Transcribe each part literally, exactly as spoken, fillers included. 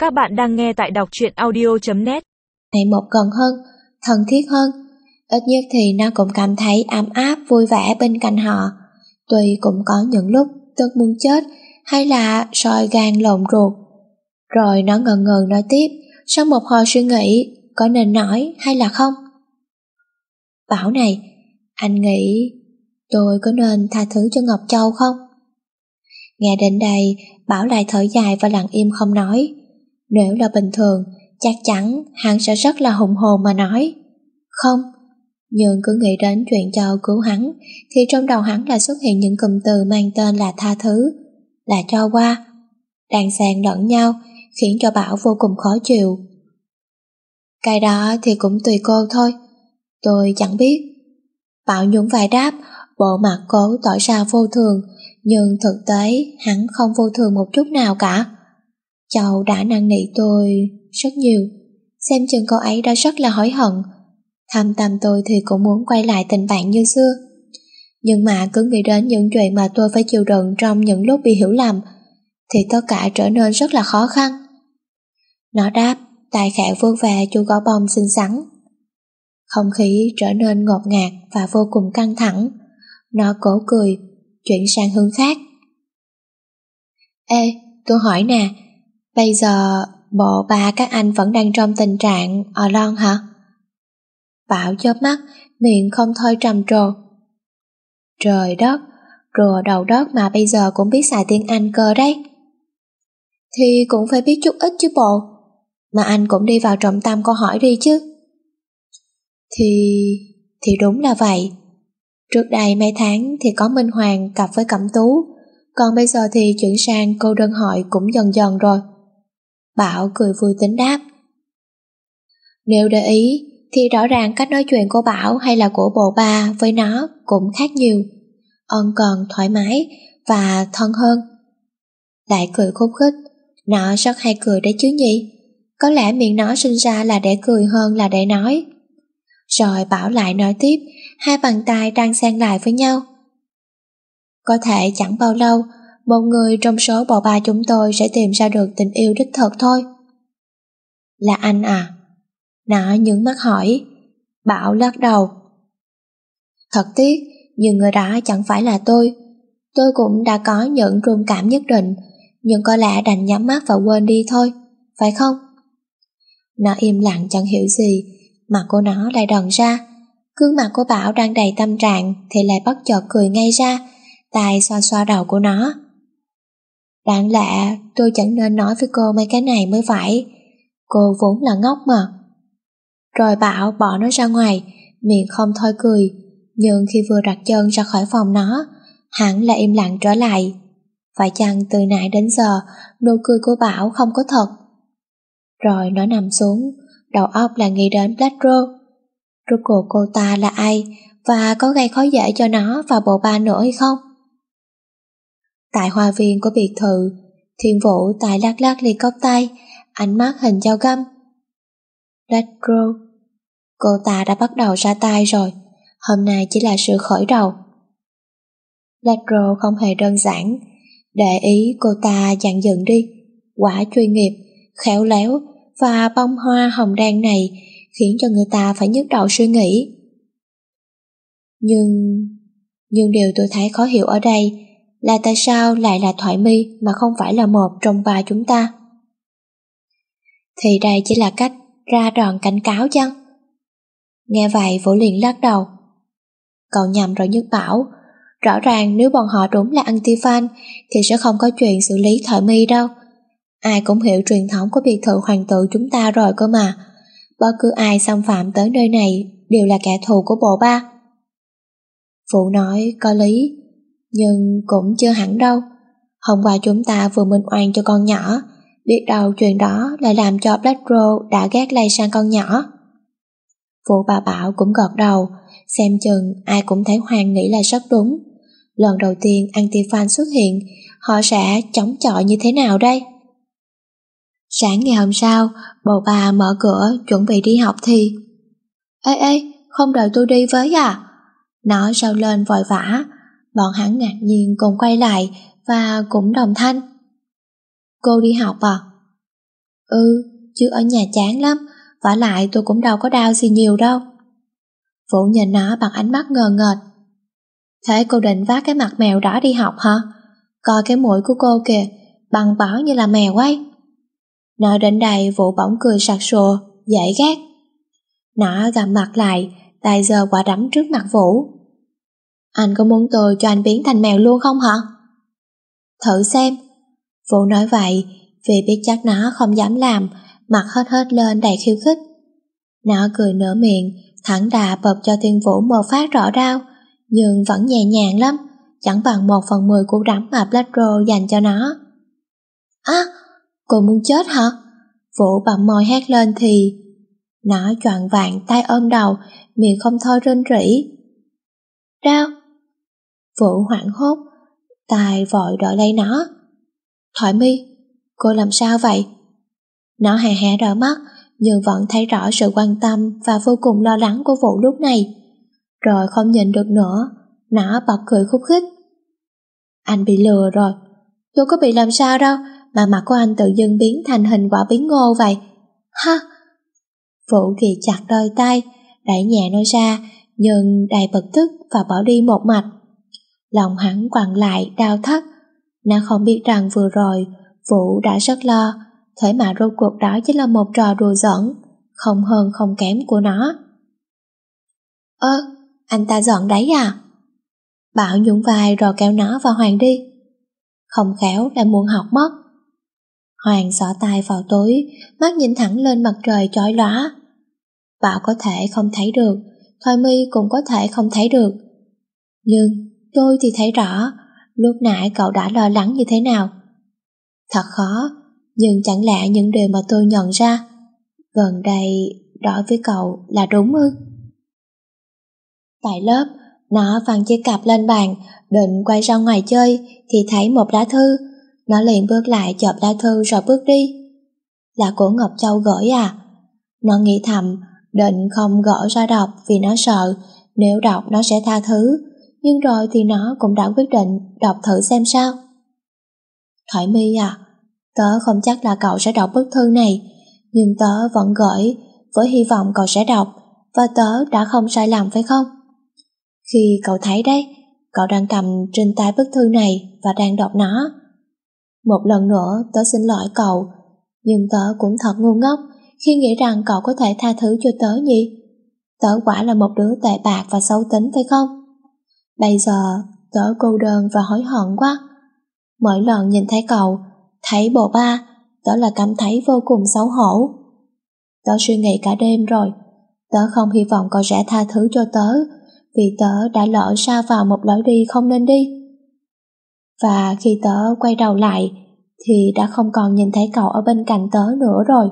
Các bạn đang nghe tại đọc truyện audio chấm net. Này một gần hơn, thân thiết hơn, ít nhất thì nó cũng cảm thấy ấm áp vui vẻ bên cạnh họ. Tuy cũng có những lúc tức muốn chết hay là soi gan lộn ruột. Rồi nó ngần ngừ nói tiếp, sau một hồi suy nghĩ có nên nói hay là không. Bảo này, anh nghĩ tôi có nên tha thứ cho Ngọc Châu không? Nghe đến đây, Bảo lại thở dài và lặng im không nói. Nếu là bình thường, chắc chắn hắn sẽ rất là hùng hồn mà nói không. Nhưng cứ nghĩ đến chuyện Châu cứu hắn thì trong đầu hắn lại xuất hiện những cụm từ mang tên là tha thứ, là cho qua, đan xen lẫn nhau, khiến cho Bảo vô cùng khó chịu. Cái đó thì cũng tùy cô thôi, tôi chẳng biết. Bảo nhún vai đáp, bộ mặt cố tỏ ra vô thường, nhưng thực tế hắn không vô thường một chút nào cả. Châu đã năn nỉ tôi rất nhiều, xem chừng cô ấy đã rất là hối hận. Thâm tâm tôi thì cũng muốn quay lại tình bạn như xưa. Nhưng mà cứ nghĩ đến những chuyện mà tôi phải chịu đựng trong những lúc bị hiểu lầm, thì tất cả trở nên rất là khó khăn. Nó đáp, tay khẽ vuốt về chu gấu bông xinh xắn. Không khí trở nên ngột ngạt và vô cùng căng thẳng. Nó cố cười, chuyển sang hướng khác. Ê, tôi hỏi nè, bây giờ bộ ba các anh vẫn đang trong tình trạng ở lon hả? Bảo chớp mắt, miệng không thôi trầm trồ. Trời đất, rùa đầu đất mà bây giờ cũng biết xài tiếng Anh cơ đấy. Thì cũng phải biết chút ít chứ bộ. Mà anh cũng đi vào trọng tâm câu hỏi đi chứ. Thì... thì đúng là vậy. Trước đây mấy tháng thì có Minh Hoàng cặp với Cẩm Tú, còn bây giờ thì chuyển sang cô đơn hội cũng dần dần rồi. Bảo cười vui tính đáp. Nếu để ý thì rõ ràng cách nói chuyện của Bảo hay là của bộ ba với nó cũng khác nhiều, ân cần, thoải mái và thân hơn. Lại cười khúc khích, nó rất hay cười đấy chứ nhỉ. Có lẽ miệng nó sinh ra là để cười hơn là để nói. Rồi Bảo lại nói tiếp, hai bàn tay đang xen lại với nhau. Có thể chẳng bao lâu, một người trong số bộ ba chúng tôi sẽ tìm ra được tình yêu đích thực thôi. Là anh à? Nó nhướng mắt hỏi. Bảo lắc đầu. Thật tiếc, nhưng người đó chẳng phải là tôi. Tôi cũng đã có những rung cảm nhất định, nhưng có lẽ đành nhắm mắt và quên đi thôi, phải không? Nó im lặng chẳng hiểu gì, mặt của nó lại đần ra. Gương mặt của Bảo đang đầy tâm trạng thì lại bất chợt cười ngay ra, tay xoa xoa đầu của nó. Đáng lẽ tôi chẳng nên nói với cô mấy cái này mới phải. Cô vốn là ngốc mà. Rồi Bảo bỏ nó ra ngoài, miệng không thôi cười. Nhưng khi vừa đặt chân ra khỏi phòng nó, hắn lại im lặng trở lại. Phải chăng từ nãy đến giờ nụ cười của Bảo không có thật? Rồi nó nằm xuống, đầu óc là nghĩ đến Black Rose. Rốt cuộc cô ta là ai và có gây khó dễ cho nó và bộ ba nữa hay không? Tại hoa viên của biệt thự, Thiên Vũ tài lắc lắc ly cốc tay, ánh mắt hình dao găm. Black Rose, cô ta đã bắt đầu ra tay rồi, hôm nay chỉ là sự khởi đầu. Black Rose không hề đơn giản, để ý cô ta dàn dựng đi, quả chuyên nghiệp, khéo léo và bông hoa hồng đen này khiến cho người ta phải nhức đầu suy nghĩ. Nhưng... nhưng điều tôi thấy khó hiểu ở đây là tại sao lại là Thoại My mà không phải là một trong ba chúng ta. Thì đây chỉ là cách ra đòn cảnh cáo chăng? Nghe vậy Vũ liền lắc đầu. Cậu nhầm rồi Nhất Bảo, rõ ràng nếu bọn họ đúng là anti-fan thì sẽ không có chuyện xử lý Thoại My đâu. Ai cũng hiểu truyền thống của biệt thự hoàng tử chúng ta rồi cơ mà. Bất cứ ai xâm phạm tới nơi này đều là kẻ thù của bộ ba. Vũ nói có lý, nhưng cũng chưa hẳn đâu. Hôm qua chúng ta vừa minh oan cho con nhỏ, biết đâu chuyện đó lại làm cho Black Rose đã ghét lây sang con nhỏ. Vũ bà Bảo cũng gật đầu, xem chừng ai cũng thấy Hoàng nghĩ là rất đúng. Lần đầu tiên anti-fan xuất hiện, họ sẽ chống chọi như thế nào đây? Sáng ngày hôm sau, bố bà mở cửa chuẩn bị đi học thì Ê ê, không đợi tôi đi với à? Nó rao lên vội vã. Bọn hắn ngạc nhiên cùng quay lại và cũng đồng thanh. Cô đi học à? Ừ, chứ ở nhà chán lắm, vả lại tôi cũng đâu có đau gì nhiều đâu. Vũ nhìn nó bằng ánh mắt ngờ ngợt. Thế cô định vác cái mặt mèo đỏ đi học hả? Coi cái mũi của cô kìa, bằng bó như là mèo ấy. Nói đến đây Vũ bỗng cười sặc sụa, dễ ghét. Nó gầm mặt lại, tay giơ quả đấm trước mặt Vũ. Anh có muốn tôi cho anh biến thành mèo luôn không hả? Thử xem. Vũ nói vậy vì biết chắc nó không dám làm, mặt hết hết lên đầy khiêu khích. Nó cười nở miệng, thẳng đà bập cho Thiên Vũ một phát rõ đau, nhưng vẫn nhẹ nhàng lắm, chẳng bằng một phần mười cú đấm mà Black Rose dành cho nó. Á, cô muốn chết hả? Vũ bặm môi hét lên thì nó choạng vạng tay ôm đầu, miệng không thôi rên rỉ. Đau! Vũ hoảng hốt, tay vội đỡ lấy nó. Thoại Mi, cô làm sao vậy? Nó hé hé đỡ mắt, nhưng vẫn thấy rõ sự quan tâm và vô cùng lo lắng của Vũ lúc này. Rồi không nhìn được nữa, nó bật cười khúc khích. Anh bị lừa rồi. Tôi có bị làm sao đâu, mà mặt của anh tự dưng biến thành hình quả bí ngô vậy. Ha! Vũ ghì chặt đôi tay, đẩy nhẹ nó ra, nhưng đầy bực tức và bỏ đi một mạch. Lòng hắn quặn lại đau thắt. Nó không biết rằng vừa rồi Vũ đã rất lo, thế mà rốt cuộc đó chính là một trò đùa giỡn, không hơn không kém của nó. Ơ, anh ta giận đấy à? Bảo nhún vai rồi kéo nó và Hoàng đi. Không khéo lại muộn học mất. Hoàng xỏ tay vào túi, mắt nhìn thẳng lên mặt trời chói lóa. Bảo có thể không thấy được, Thoại Mi cũng có thể không thấy được. Nhưng tôi thì thấy rõ, lúc nãy cậu đã lo lắng như thế nào. Thật khó, nhưng chẳng lẽ những điều mà tôi nhận ra gần đây đối với cậu là đúng ư? Tại lớp, nó văng chiếc cặp lên bàn, định quay ra ngoài chơi thì thấy một lá thư. Nó liền bước lại chộp lá thư rồi bước đi. Là của Ngọc Châu gửi à? Nó nghĩ thầm, định không gỡ ra đọc vì nó sợ nếu đọc nó sẽ tha thứ, nhưng rồi thì nó cũng đã quyết định đọc thử xem sao. Thoại Mi à, tớ không chắc là cậu sẽ đọc bức thư này, nhưng tớ vẫn gửi với hy vọng cậu sẽ đọc, và tớ đã không sai lầm phải không? Khi cậu thấy đấy, cậu đang cầm trên tay bức thư này và đang đọc nó. Một lần nữa tớ xin lỗi cậu, nhưng tớ cũng thật ngu ngốc khi nghĩ rằng cậu có thể tha thứ cho tớ nhỉ? Tớ quả là một đứa tệ bạc và xấu tính phải không? Bây giờ tớ cô đơn và hối hận quá. Mỗi lần nhìn thấy cậu, thấy bộ ba, tớ là cảm thấy vô cùng xấu hổ. Tớ suy nghĩ cả đêm rồi, tớ không hy vọng cậu sẽ tha thứ cho tớ, vì tớ đã lỡ sa vào một lối đi không nên đi. Và khi tớ quay đầu lại, thì đã không còn nhìn thấy cậu ở bên cạnh tớ nữa rồi.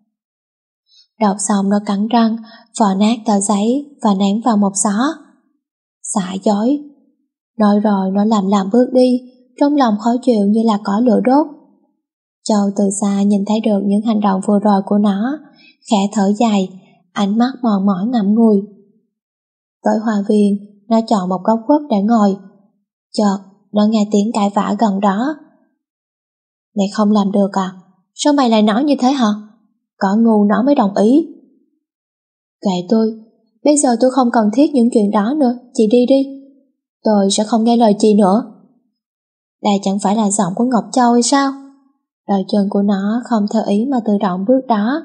Đọc xong nó cắn răng, vò nát tờ giấy và ném vào một xó. Xả dối. Nói rồi nó làm làm bước đi, trong lòng khó chịu như là có lửa đốt. Châu từ xa nhìn thấy được những hành động vừa rồi của nó, khẽ thở dài, ánh mắt mòn mỏi ngậm ngùi. Tới hoa viên, nó chọn một góc khuất để ngồi. Chợt, nó nghe tiếng cãi vã gần đó. Mày không làm được à? Sao mày lại nói như thế hả? Có ngu nó mới đồng ý. Kệ tôi, bây giờ tôi không cần thiết những chuyện đó nữa, chị đi đi. Tôi sẽ không nghe lời chị nữa. Đây chẳng phải là giọng của Ngọc Châu hay sao? Đôi chân của nó không theo ý mà tự động bước đó.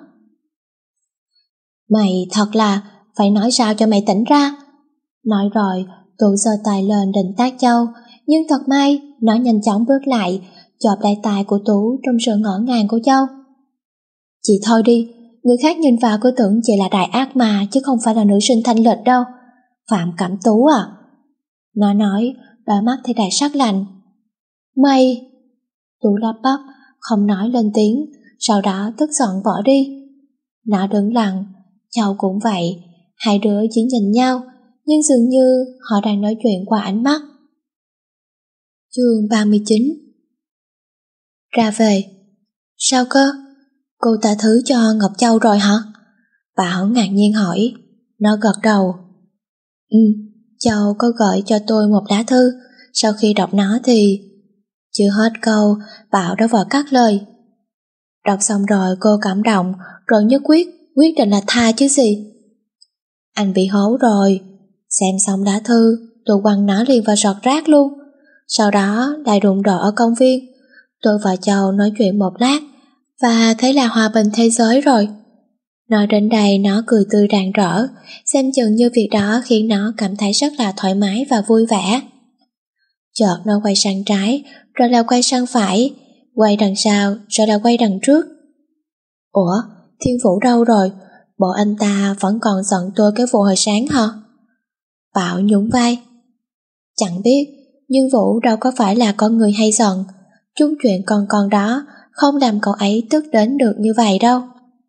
Mày thật là phải nói sao cho mày tỉnh ra. Nói rồi, Tú giơ tay lên định tát Châu, nhưng thật may, nó nhanh chóng bước lại, chộp lấy tay của Tú trong sự ngỡ ngàng của Châu. Chị thôi đi, người khác nhìn vào cứ tưởng chị là đại ác ma chứ không phải là nữ sinh thanh lịch đâu. Phạm Cẩm Tú à? Nó nói, đôi mắt thì đầy sắc lạnh. Mày! Tú lắp bắp, không nói lên tiếng, sau đó tức giận bỏ đi. Nó đứng lặng, Châu cũng vậy, hai đứa chỉ nhìn nhau, nhưng dường như họ đang nói chuyện qua ánh mắt. Chương ba mươi chín. Ra về. Sao cơ? Cô tha thứ cho Ngọc Châu rồi hả? Bảo ngạc nhiên hỏi. Nó gật đầu. Ừ, Châu có gửi cho tôi một lá thư. Sau khi đọc nó thì... Chưa hết câu, Bảo đã vội cắt lời. Đọc xong rồi cô cảm động, rồi nhất quyết, quyết định là tha chứ gì. Anh bị hố rồi. Xem xong lá thư, tôi quăng nó liền vào giọt rác luôn. Sau đó lại đụng độ ở công viên. Tôi và Châu nói chuyện một lát và thấy là hòa bình thế giới rồi. Nói đến đây nó cười tươi rạng rỡ, xem chừng như việc đó khiến nó cảm thấy rất là thoải mái và vui vẻ. Chợt nó quay sang trái, rồi là quay sang phải, quay đằng sau, rồi là quay đằng trước. Ủa, Thiên Vũ đâu rồi? Bộ anh ta vẫn còn giận tôi cái vụ hồi sáng hả? Bảo nhún vai. Chẳng biết, nhưng Vũ đâu có phải là con người hay giận. Chút chuyện con con đó không làm cậu ấy tức đến được như vậy đâu.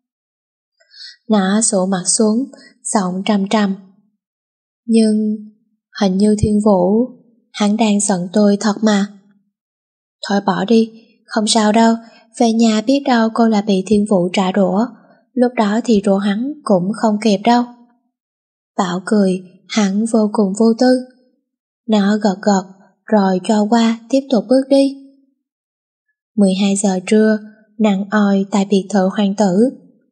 Nó sụ mặt xuống, giọng trầm trầm. Nhưng hình như Thiên Vũ, hắn đang giận tôi thật mà. Thôi bỏ đi, không sao đâu, về nhà biết đâu cô là bị Thiên Vũ trả đũa, lúc đó thì rủa hắn cũng không kịp đâu. Bảo cười, hắn vô cùng vô tư. Nó gật gật, rồi cho qua tiếp tục bước đi. mười hai giờ trưa, nắng oi tại biệt thự hoàng tử.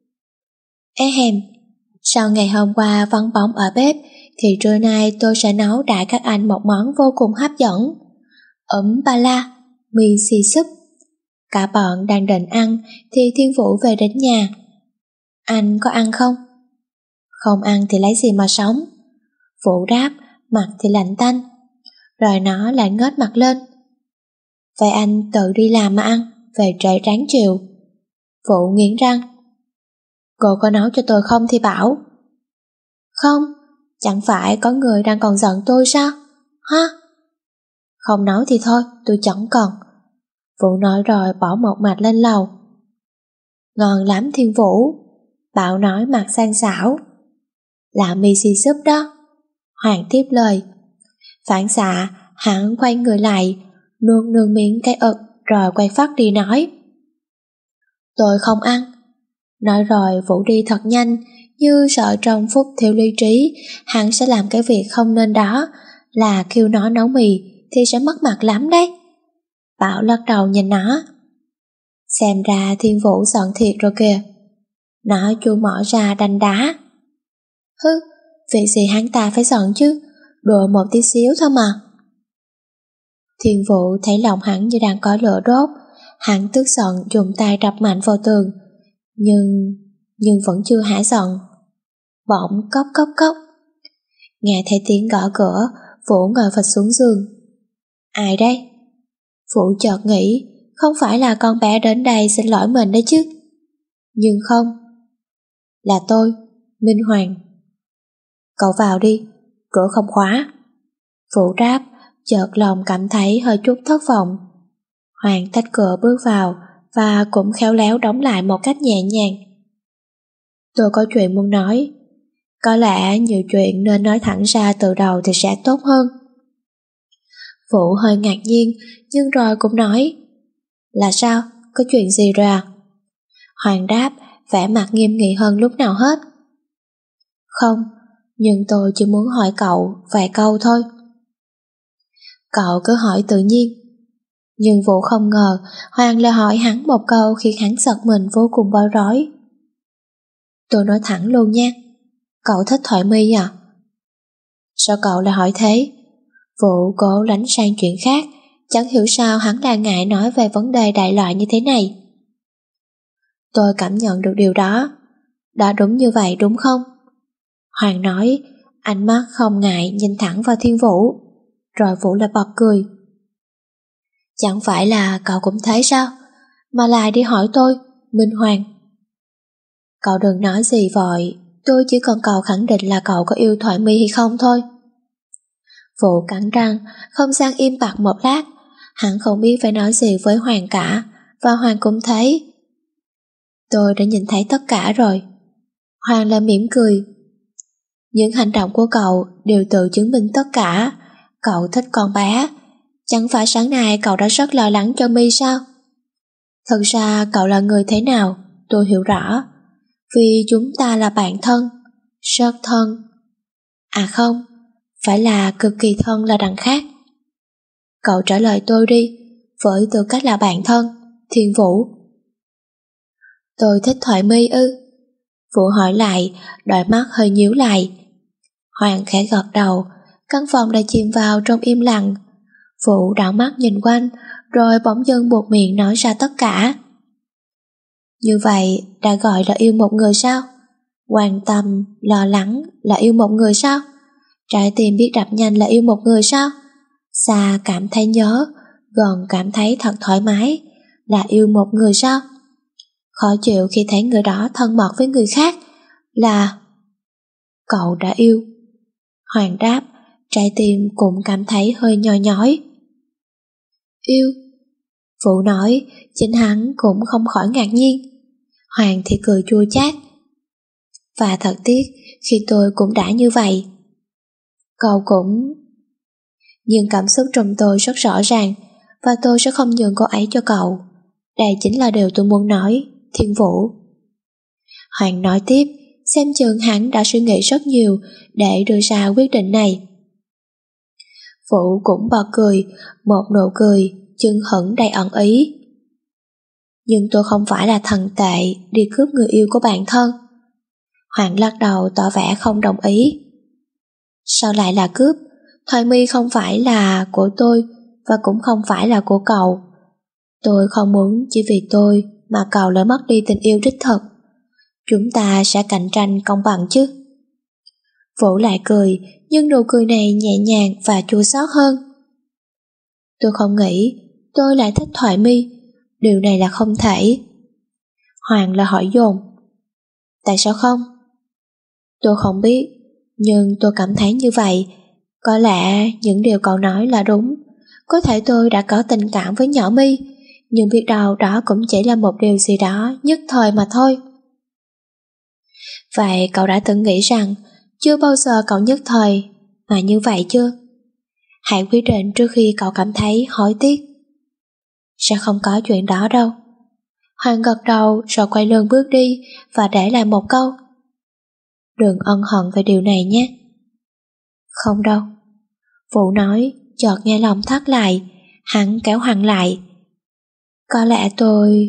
Ê hèm, sau ngày hôm qua vắng bóng ở bếp, thì trưa nay tôi sẽ nấu đãi các anh một món vô cùng hấp dẫn. Ấm ba la, mì xì súp. Cả bọn đang định ăn thì Thiên Vũ về đến nhà. Anh có ăn không? Không ăn thì lấy gì mà sống? Vũ đáp, mặt thì lạnh tanh. Rồi nó lại ngớt mặt lên. Vậy anh tự đi làm mà ăn, về trễ ráng chiều. Vũ nghiến răng. Cô có nấu cho tôi không thì bảo. Không, chẳng phải có người đang còn giận tôi sao? Ha? Không nấu thì thôi, tôi chẳng cần. Vũ nói rồi bỏ một mạch lên lầu. Ngon lắm Thiên Vũ. Bảo nói mặt sang xảo. Là mì xì súp đó. Hoàng tiếp lời. Phản xạ, hắn quay người lại, nuốt nương miếng cái ực rồi quay phát đi nói. Tôi không ăn. Nói rồi Vũ đi thật nhanh, như sợ trong phút thiếu lý trí hắn sẽ làm cái việc không nên đó, là kêu nó nấu mì thì sẽ mất mặt lắm đấy. Bảo lắc đầu nhìn nó. Xem ra Thiên Vũ giận thiệt rồi kìa. Nó chu mỏ ra đanh đá. Hứ, việc gì hắn ta phải giận chứ, đùa một tí xíu thôi mà. Thiên Vũ thấy lòng hắn như đang có lửa đốt. Hắn tức giận dùng tay đập mạnh vào tường. Nhưng, nhưng vẫn chưa hả giận. Bỗng cốc cốc cốc. Nghe thấy tiếng gõ cửa, Vũ ngồi phịch xuống giường. Ai đây? Vũ chợt nghĩ, không phải là con bé đến đây xin lỗi mình đấy chứ. Nhưng không. Là tôi, Minh Hoàng. Cậu vào đi, cửa không khóa. Vũ đáp, chợt lòng cảm thấy hơi chút thất vọng. Hoàng tách cửa bước vào và cũng khéo léo đóng lại một cách nhẹ nhàng. Tôi có chuyện muốn nói. Có lẽ nhiều chuyện nên nói thẳng ra từ đầu thì sẽ tốt hơn. Vũ hơi ngạc nhiên, nhưng rồi cũng nói. Là sao? Có chuyện gì rồi à? Hoàng đáp, vẻ mặt nghiêm nghị hơn lúc nào hết. Không, nhưng tôi chỉ muốn hỏi cậu vài câu thôi. Cậu cứ hỏi tự nhiên. Nhưng Vũ không ngờ Hoàng lại hỏi hắn một câu khiến hắn giật mình vô cùng bối rối. Tôi nói thẳng luôn nha. Cậu thích Thoại My à? Sao cậu lại hỏi thế? Vũ cố lánh sang chuyện khác, chẳng hiểu sao hắn lại ngại nói về vấn đề đại loại như thế này. Tôi cảm nhận được điều đó. Đã đúng như vậy đúng không? Hoàng nói, ánh mắt không ngại nhìn thẳng vào Thiên Vũ. Rồi Vũ lại bật cười. Chẳng phải là cậu cũng thấy sao? Mà lại đi hỏi tôi, Minh Hoàng. Cậu đừng nói gì vội, tôi chỉ cần cậu khẳng định là cậu có yêu Thoại My hay không thôi. Vũ cắn răng, không gian im bặt một lát. Hắn không biết phải nói gì với Hoàng cả, và Hoàng cũng thấy. Tôi đã nhìn thấy tất cả rồi. Hoàng lại mỉm cười. Những hành động của cậu đều tự chứng minh tất cả. Cậu thích con bé. Chẳng phải sáng nay cậu đã rất lo lắng cho My sao? Thật ra cậu là người thế nào, tôi hiểu rõ. Vì chúng ta là bạn thân, rất thân. À không, phải là cực kỳ thân là đằng khác. Cậu trả lời tôi đi, với tư cách là bạn thân, Thiên Vũ. Tôi thích Thoại My ư? Vũ hỏi lại, đôi mắt hơi nhíu lại. Hoàng khẽ gật đầu, căn phòng đã chìm vào trong im lặng. Vũ đảo mắt nhìn quanh, rồi bỗng dưng buột miệng nói ra tất cả. Như vậy đã gọi là yêu một người sao? Quan tâm, lo lắng là yêu một người sao? Trái tim biết đập nhanh là yêu một người sao? Xa cảm thấy nhớ, gần cảm thấy thật thoải mái là yêu một người sao? Khó chịu khi thấy người đó thân mật với người khác là... Cậu đã yêu. Hoàng đáp, trái tim cũng cảm thấy hơi nhói nhói. Yêu? Vũ nói, chính hắn cũng không khỏi ngạc nhiên. Hoàng thì cười chua chát. Và thật tiếc khi tôi cũng đã như vậy. Cậu cũng... Nhưng cảm xúc trong tôi rất rõ ràng, và tôi sẽ không nhường cô ấy cho cậu. Đây chính là điều tôi muốn nói, Thiên Vũ. Hoàng nói tiếp, xem chừng hắn đã suy nghĩ rất nhiều để đưa ra quyết định này. Vũ cũng bật cười, một nụ cười chưng hửng đầy ẩn ý. Nhưng tôi không phải là thần tệ đi cướp người yêu của bạn thân. Hoàng lắc đầu tỏ vẻ không đồng ý. Sao lại là cướp? Thoại My không phải là của tôi và cũng không phải là của cậu. Tôi không muốn chỉ vì tôi mà cậu lại mất đi tình yêu đích thực. Chúng ta sẽ cạnh tranh công bằng chứ? Vũ lại cười, nhưng nụ cười này nhẹ nhàng và chua xót hơn. Tôi không nghĩ tôi lại thích Thoại My. Điều này là không thể. Hoàng là hỏi dồn. Tại sao không? Tôi không biết, nhưng tôi cảm thấy như vậy. Có lẽ những điều cậu nói là đúng. Có thể tôi đã có tình cảm với nhỏ My, nhưng biết đâu đó cũng chỉ là một điều gì đó nhất thời mà thôi. Vậy cậu đã từng nghĩ rằng chưa bao giờ cậu nhất thời mà như vậy chưa? Hãy quyết định trước khi cậu cảm thấy hối tiếc. Sẽ không có chuyện đó đâu. Hoàng gật đầu rồi quay lưng bước đi và để lại một câu. Đừng ân hận về điều này nhé. Không đâu. Vũ nói, chợt nghe lòng thắt lại. Hắn kéo Hoàng lại. Có lẽ tôi...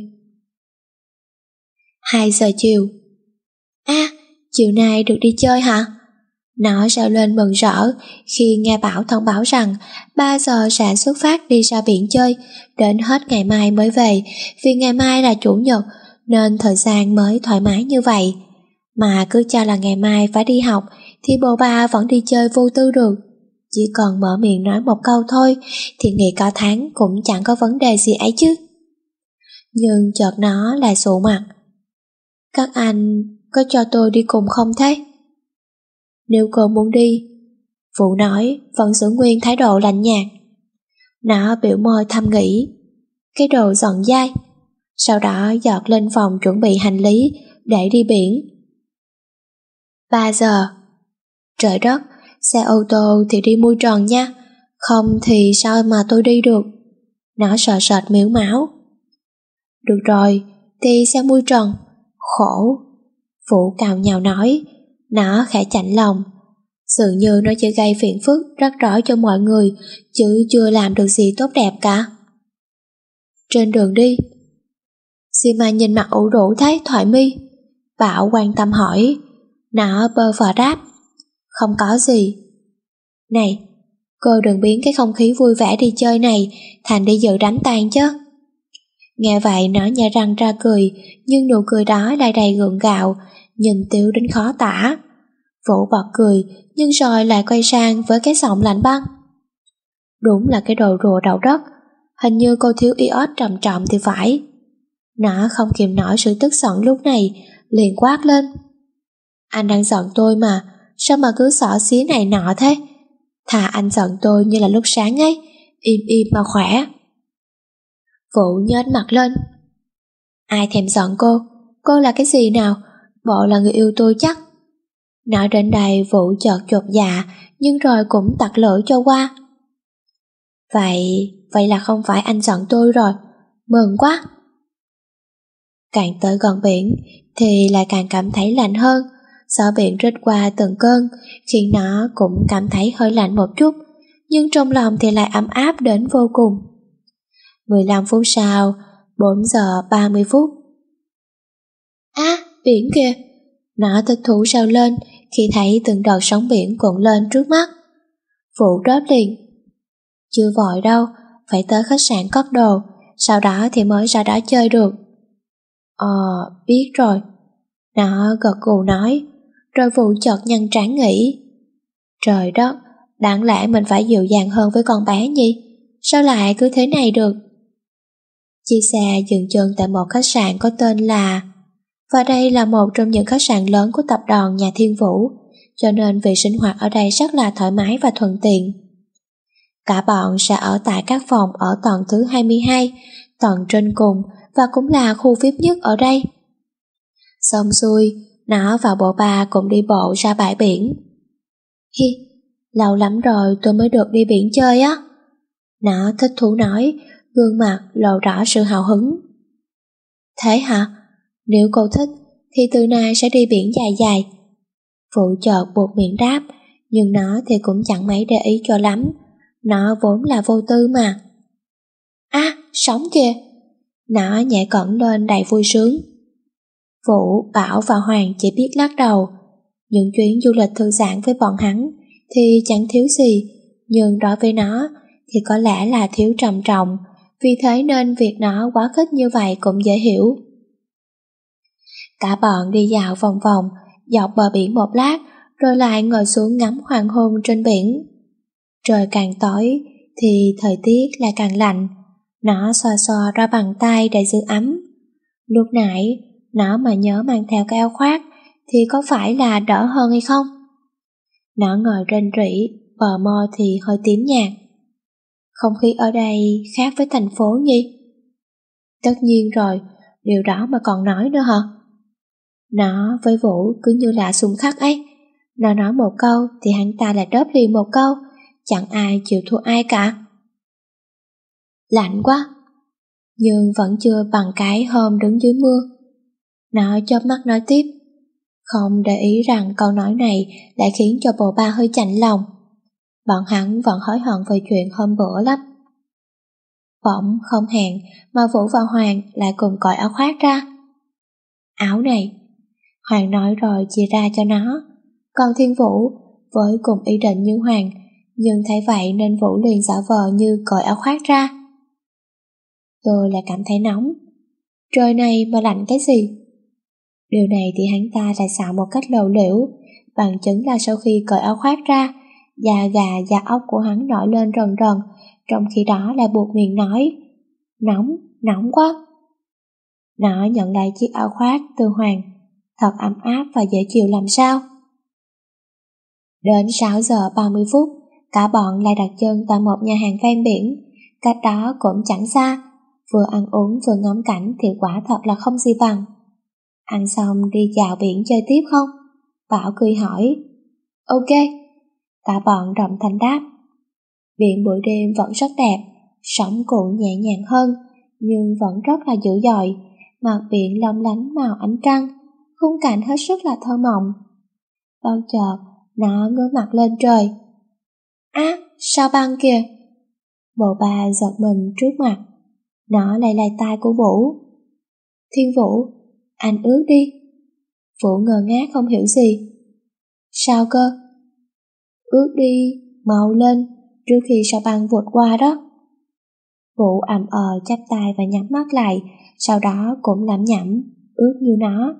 Hai giờ chiều. À, chiều nay được đi chơi hả? Nó reo lên mừng rỡ khi nghe Bảo thông báo rằng ba giờ sẽ xuất phát đi ra biển chơi, đến hết ngày mai mới về, vì ngày mai là chủ nhật nên thời gian mới thoải mái như vậy. Mà cứ cho là ngày mai phải đi học thì bồ ba vẫn đi chơi vô tư được. Chỉ cần mở miệng nói một câu thôi thì nghỉ cả tháng cũng chẳng có vấn đề gì ấy chứ. Nhưng chợt nó lại sụ mặt. Các anh có cho tôi đi cùng không thế? Nếu cô muốn đi, Vũ nói, vẫn giữ nguyên thái độ lạnh nhạt. Nó biểu môi thầm nghĩ, cái đồ giận dai. Sau đó giọt lên phòng chuẩn bị hành lý để đi biển. Ba giờ. Trời đất, xe ô tô thì đi mui trần nha, không thì sao mà tôi đi được? Nó sợ sệt miếu máu. Được rồi, thì xe mui trần. Khổ. Vũ cào nhào nói. Nó khẽ chạnh lòng. Dường như nó chỉ gây phiền phức rắc rối cho mọi người, chứ chưa làm được gì tốt đẹp cả. Trên đường đi, Xi mà nhìn mặt ủ rũ thấy Thoại My. Bảo quan tâm hỏi. Nó bơ phờ đáp. Không có gì. Này, cô đừng biến cái không khí vui vẻ đi chơi này thành đi dự đám tang chứ. Nghe vậy nó nhả răng ra cười, nhưng nụ cười đó lại đầy gượng gạo, nhìn Tiếu đến khó tả. Vũ bật cười, nhưng rồi lại quay sang với cái giọng lạnh băng. Đúng là cái đồ rùa đầu đất, hình như cô thiếu iốt trầm trọng thì phải. Nó không kìm nổi sự tức giận lúc này, liền quát lên. Anh đang giận tôi mà, sao mà cứ xỏ xía này nọ thế? Thà anh giận tôi như là lúc sáng ấy, im im mà khỏe. Vũ nhếch mặt lên. Ai thèm giận cô, cô là cái gì nào, bộ là người yêu tôi chắc. Nói đến đây Vũ chợt chột dạ, nhưng rồi cũng tặc lưỡi cho qua. Vậy, vậy là không phải anh giận tôi rồi, mừng quá. Càng tới gần biển thì lại càng cảm thấy lạnh hơn. Gió biển rít qua từng cơn khiến nó cũng cảm thấy hơi lạnh một chút, nhưng trong lòng thì lại ấm áp đến vô cùng. mười lăm phút sau, bốn giờ ba mươi phút. Á, biển kìa! Nó thích thú reo lên khi thấy từng đợt sóng biển cuộn lên trước mắt. Vũ đáp liền. Chưa vội đâu, phải tới khách sạn cất đồ, sau đó thì mới ra đó chơi được. Ờ, biết rồi. Nó gật gù nói, rồi Vũ chợt nhăn trán nghĩ. Trời đất, đáng lẽ mình phải dịu dàng hơn với con bé nhỉ? Sao lại cứ thế này được? Chiếc xe dừng chân tại một khách sạn có tên là... Và đây là một trong những khách sạn lớn của tập đoàn nhà Thiên Vũ, cho nên việc sinh hoạt ở đây rất là thoải mái và thuận tiện. Cả bọn sẽ ở tại các phòng ở tầng thứ hai mươi hai, tầng trên cùng và cũng là khu vi ai pi nhất ở đây. Xong xuôi, nó và bộ ba cùng đi bộ ra bãi biển. Hi, lâu lắm rồi tôi mới được đi biển chơi á. Nó thích thú nói, gương mặt lộ rõ sự hào hứng. Thế hả? Nếu cô thích thì từ nay sẽ đi biển dài dài. Phụ chợt buộc miệng đáp, nhưng nó thì cũng chẳng mấy để ý cho lắm. Nó vốn là vô tư mà. À, sóng kìa! Nó nhảy cẫng lên đầy vui sướng. Vũ, Bảo và Hoàng chỉ biết lắc đầu. Những chuyến du lịch thư giãn với bọn hắn thì chẳng thiếu gì, nhưng đối với nó thì có lẽ là thiếu trầm trọng, vì thế nên việc nó quá khích như vậy cũng dễ hiểu. Cả bọn đi dạo vòng vòng dọc bờ biển một lát, rồi lại ngồi xuống ngắm hoàng hôn trên biển. Trời càng tối thì thời tiết lại càng lạnh. Nó xoa xoa ra bàn tay để giữ ấm. Lúc nãy nó mà nhớ mang theo cái áo khoác thì có phải là đỡ hơn hay không? Nó ngồi rên rỉ, bờ môi thì hơi tím nhạt. Không khí ở đây khác với thành phố nhỉ? Tất nhiên rồi, điều đó mà còn nói nữa hả? Nó với Vũ cứ như là xung khắc ấy. Nó nói một câu thì hắn ta lại đáp liền một câu, chẳng ai chịu thua ai cả. Lạnh quá, nhưng vẫn chưa bằng cái hôm đứng dưới mưa. Nó chớp mắt nói tiếp, không để ý rằng câu nói này lại khiến cho bồ ba hơi chạnh lòng. Bọn hắn vẫn hối hận về chuyện hôm bữa lắm. Bỗng không hẹn mà Vũ và Hoàng lại cùng cởi áo khoác ra. Áo này, Hoàng nói rồi chia ra cho nó. Còn Thiên Vũ với cùng ý định như Hoàng, nhưng thấy vậy nên Vũ liền giả vờ như cởi áo khoác ra. Tôi lại cảm thấy nóng. Trời này mà lạnh cái gì? Điều này thì hắn ta lại xạo một cách lộ liễu, bằng chứng là sau khi cởi áo khoác ra, da gà da ốc của hắn nổi lên rần rần, trong khi đó lại buộc miệng nói, nóng, nóng quá. Nó nhận lại chiếc áo khoác từ Hoàng, thật ấm áp và dễ chịu làm sao. Đến sáu giờ ba mươi phút, cả bọn lại đặt chân tại một nhà hàng ven biển, cách đó cũng chẳng xa, vừa ăn uống vừa ngắm cảnh thì quả thật là không gì bằng. Ăn xong đi dạo biển chơi tiếp không? Bảo cười hỏi. Ok. Cả bọn đồng thanh đáp. Biển buổi đêm vẫn rất đẹp, sóng cuộn nhẹ nhàng hơn, nhưng vẫn rất là dữ dội, mặt biển long lánh màu ánh trăng, khung cảnh hết sức là thơ mộng. Bao chợt, nó ngước mặt lên trời. Á, à, sao băng kìa! Bộ ba giật mình trước mặt. Nó lay lay tai của Vũ. Thiên Vũ, anh ướt đi. Vũ ngơ ngác không hiểu gì. Sao cơ? Ướt đi, mau lên, trước khi sao băng vụt qua đó. Vũ ậm ờ chắp tay và nhắm mắt lại, sau đó cũng lẩm nhẩm, ướt như nó.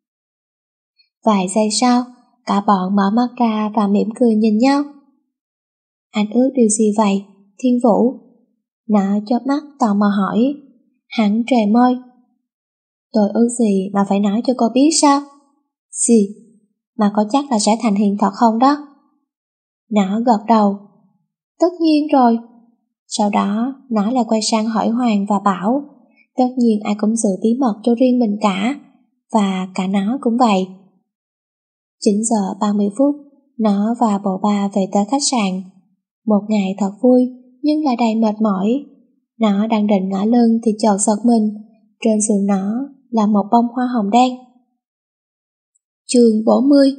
Vài giây sau, cả bọn mở mắt ra và mỉm cười nhìn nhau. Anh ướt điều gì vậy, Thiên Vũ? Nó chớp mắt tò mò hỏi. Hắn trề môi. Tôi ước gì mà phải nói cho cô biết sao? Gì? Mà có chắc là sẽ thành hiện thật không đó? Nó gật đầu. Tất nhiên rồi. Sau đó, nó lại quay sang hỏi Hoàng và Bảo. Tất nhiên ai cũng giữ bí mật cho riêng mình cả, và cả nó cũng vậy. chín giờ ba mươi phút, nó và bộ ba về tới khách sạn. Một ngày thật vui, nhưng lại đầy mệt mỏi. Nó đang định ngã lưng thì chợt giật mình. Trên giường nó là một bông hoa hồng đen. Chương bốn mươi.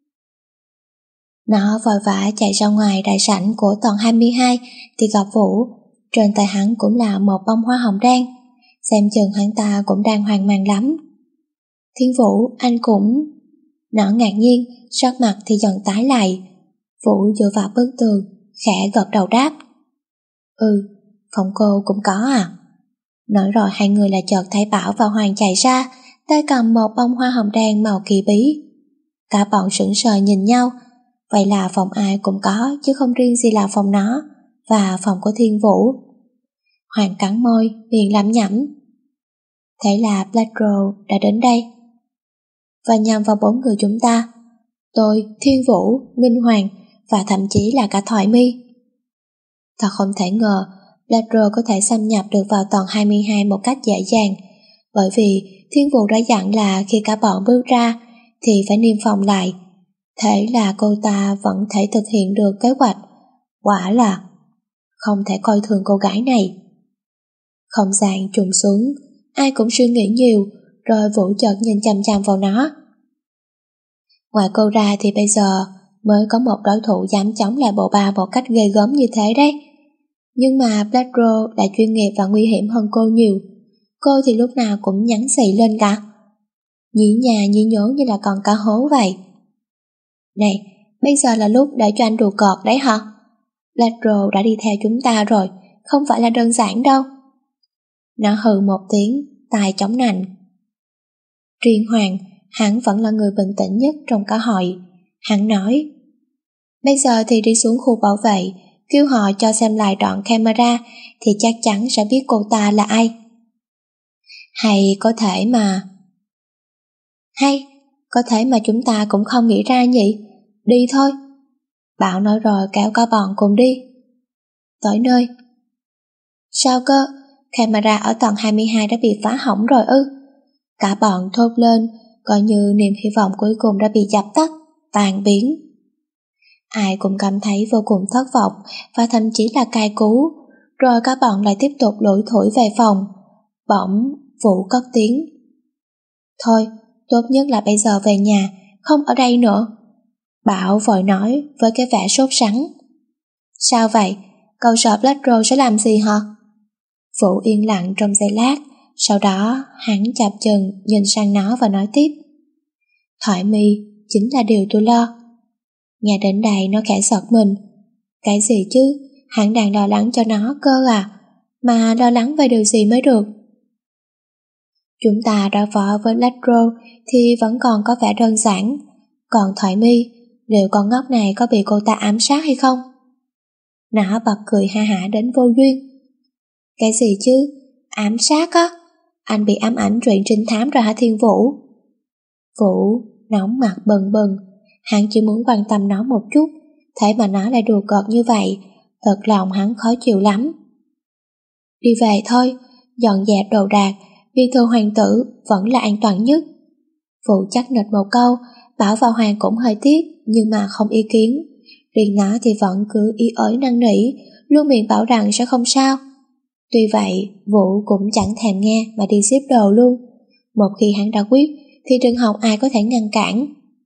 Nó vội vã chạy ra ngoài đại sảnh của tầng hai mươi hai thì gặp Vũ. Trên tay hắn cũng là một bông hoa hồng đen. Xem chừng hắn ta cũng đang hoang mang lắm. Thiên Vũ, anh cũng... Nó ngạc nhiên, sắc mặt thì dần tái lại. Vũ dựa vào bức tường, khẽ gật đầu đáp. Ừ, phòng cô cũng có à? Nói rồi hai người lại chợt thấy Bảo và Hoàng chạy ra, tay cầm một bông hoa hồng đen màu kỳ bí. Cả bọn sững sờ nhìn nhau, vậy là phòng ai cũng có chứ không riêng gì là phòng nó và phòng của Thiên Vũ. Hoàng cắn môi, miệng lẩm nhẩm. Thế là Black Rose đã đến đây. Và nhằm vào bốn người chúng ta, tôi, Thiên Vũ, Minh Hoàng và thậm chí là cả Thoại My. Thật không thể ngờ Black Rose có thể xâm nhập được vào tầng hai mươi hai một cách dễ dàng, bởi vì Thiên Vũ đã dặn là khi cả bọn bước ra thì phải niêm phòng lại. Thế là cô ta vẫn thể thực hiện được kế hoạch. Quả là không thể coi thường cô gái này. Không gian trùng xuống, ai cũng suy nghĩ nhiều, rồi Vũ chợt nhìn chằm chằm vào nó. Ngoài cô ra thì bây giờ mới có một đối thủ dám chống lại bộ ba một cách ghê gớm như thế đấy. Nhưng mà Black Rose lại chuyên nghiệp và nguy hiểm hơn cô nhiều. Cô thì lúc nào cũng nhắn xì lên cả, nhí nhà nhí nhố như là còn cá hố vậy. Này, bây giờ là lúc để cho anh đùa cợt đấy hả? Black Rose đã đi theo chúng ta rồi, không phải là đơn giản đâu. Nó hừ một tiếng, tai chống nạnh. Riêng Hoàng, hắn vẫn là người bình tĩnh nhất trong cả hội. Hắn nói, bây giờ thì đi xuống khu bảo vệ, kêu họ cho xem lại đoạn camera thì chắc chắn sẽ biết cô ta là ai. Hay có thể mà... Hay, có thể mà chúng ta cũng không nghĩ ra nhỉ? Đi thôi. Bảo nói rồi kéo cả bọn cùng đi. Tới nơi. Sao cơ? Camera ở tầng hai mươi hai đã bị phá hỏng rồi ư? Cả bọn thốt lên, coi như niềm hy vọng cuối cùng đã bị dập tắt, tan biến. Ai cũng cảm thấy vô cùng thất vọng và thậm chí là cay cú. Rồi các bọn lại tiếp tục lủi thủi về phòng. Bỗng Vũ cất tiếng. Thôi, tốt nhất là bây giờ về nhà, không ở đây nữa. Bảo vội nói với cái vẻ sốt sắng. Sao vậy? Cậu sợ Black Rose sẽ làm gì hả? Vũ yên lặng trong giây lát, sau đó hắn chập chừng nhìn sang nó và nói tiếp. Thoại My chính là điều tôi lo. Nghe đến đây nó khẽ giật mình. Cái gì chứ? Hắn đang lo lắng cho nó cơ à? Mà lo lắng về điều gì mới được? Chúng ta đối phó với Black Rose thì vẫn còn có vẻ đơn giản. Còn Thoại My, liệu con ngốc này có bị cô ta ám sát hay không? Nó bật cười ha hả đến vô duyên. Cái gì chứ? Ám sát á? Anh bị ám ảnh truyện trinh thám rồi hả Thiên Vũ? Vũ nóng mặt bừng bừng. Hắn chỉ muốn quan tâm nó một chút, thế mà nó lại đùa cợt như vậy. Thật lòng hắn khó chịu lắm. Đi về thôi, dọn dẹp đồ đạc, vì thư hoàng tử vẫn là an toàn nhất. Vũ chắc nịch một câu. Bảo và Hoàng cũng hơi tiếc nhưng mà không ý kiến. Riêng nó thì vẫn cứ ý ới năn nỉ, luôn miệng bảo rằng sẽ không sao. Tuy vậy Vũ cũng chẳng thèm nghe mà đi xếp đồ luôn. Một khi hắn đã quyết thì đừng hòng ai có thể ngăn cản.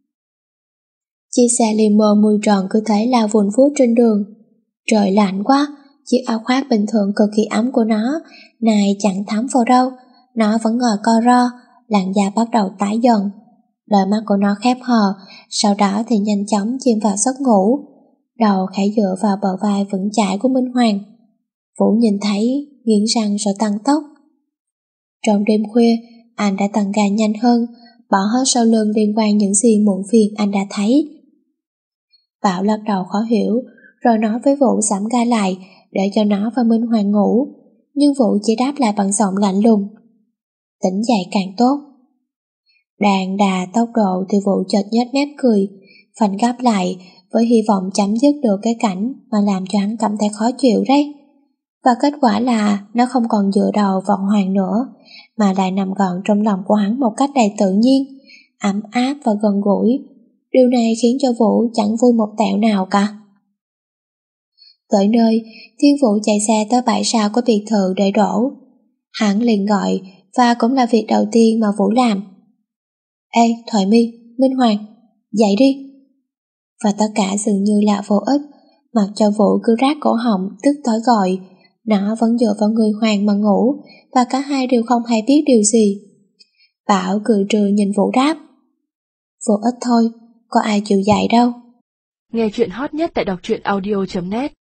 Chiếc xe limo mui tròn cứ thế lao vùn vút trên đường. Trời lạnh quá, chiếc áo khoác bình thường cực kỳ ấm của nó này chẳng thấm vào đâu. Nó vẫn ngồi co ro, làn da bắt đầu tái dần. Đôi mắt của nó khép hờ, sau đó thì nhanh chóng chìm vào giấc ngủ. Đầu khẽ dựa vào bờ vai vững chãi của Minh Hoàng. Vũ nhìn thấy, nghiến răng rồi tăng tốc. Trong đêm khuya, anh đã tăng ga nhanh hơn, bỏ hết sau lưng liên quan những gì muộn phiền anh đã thấy. Bảo lắc đầu khó hiểu, rồi nói với Vũ giảm ga lại để cho nó và Minh Hoàng ngủ, nhưng Vũ chỉ đáp lại bằng giọng lạnh lùng. Tỉnh dậy càng tốt. Đàn đà tốc độ thì Vũ chợt nhếch mép cười, phanh gấp lại với hy vọng chấm dứt được cái cảnh mà làm cho hắn cảm thấy khó chịu đấy. Và kết quả là nó không còn dựa đầu vào Hoàng nữa, mà lại nằm gọn trong lòng của hắn một cách đầy tự nhiên, ấm áp và gần gũi. Điều này khiến cho Vũ chẳng vui một tẹo nào cả. Tới nơi, Thiên Vũ chạy xe tới bãi sau của biệt thự để đổ. Hắn liền gọi, và cũng là việc đầu tiên mà Vũ làm. Ê, Thoại My, Minh Hoàng, dậy đi. Và tất cả dường như là vô ích, mặc cho Vũ cứ rát cổ họng tức tối gọi. Nó vẫn dựa vào người Hoàng mà ngủ, và cả hai đều không hay biết điều gì. Bảo cười trừ nhìn Vũ đáp. Vô ích thôi, có ai chịu dạy đâu. Nghe chuyện hot nhất tại đọc truyện audio chấm net.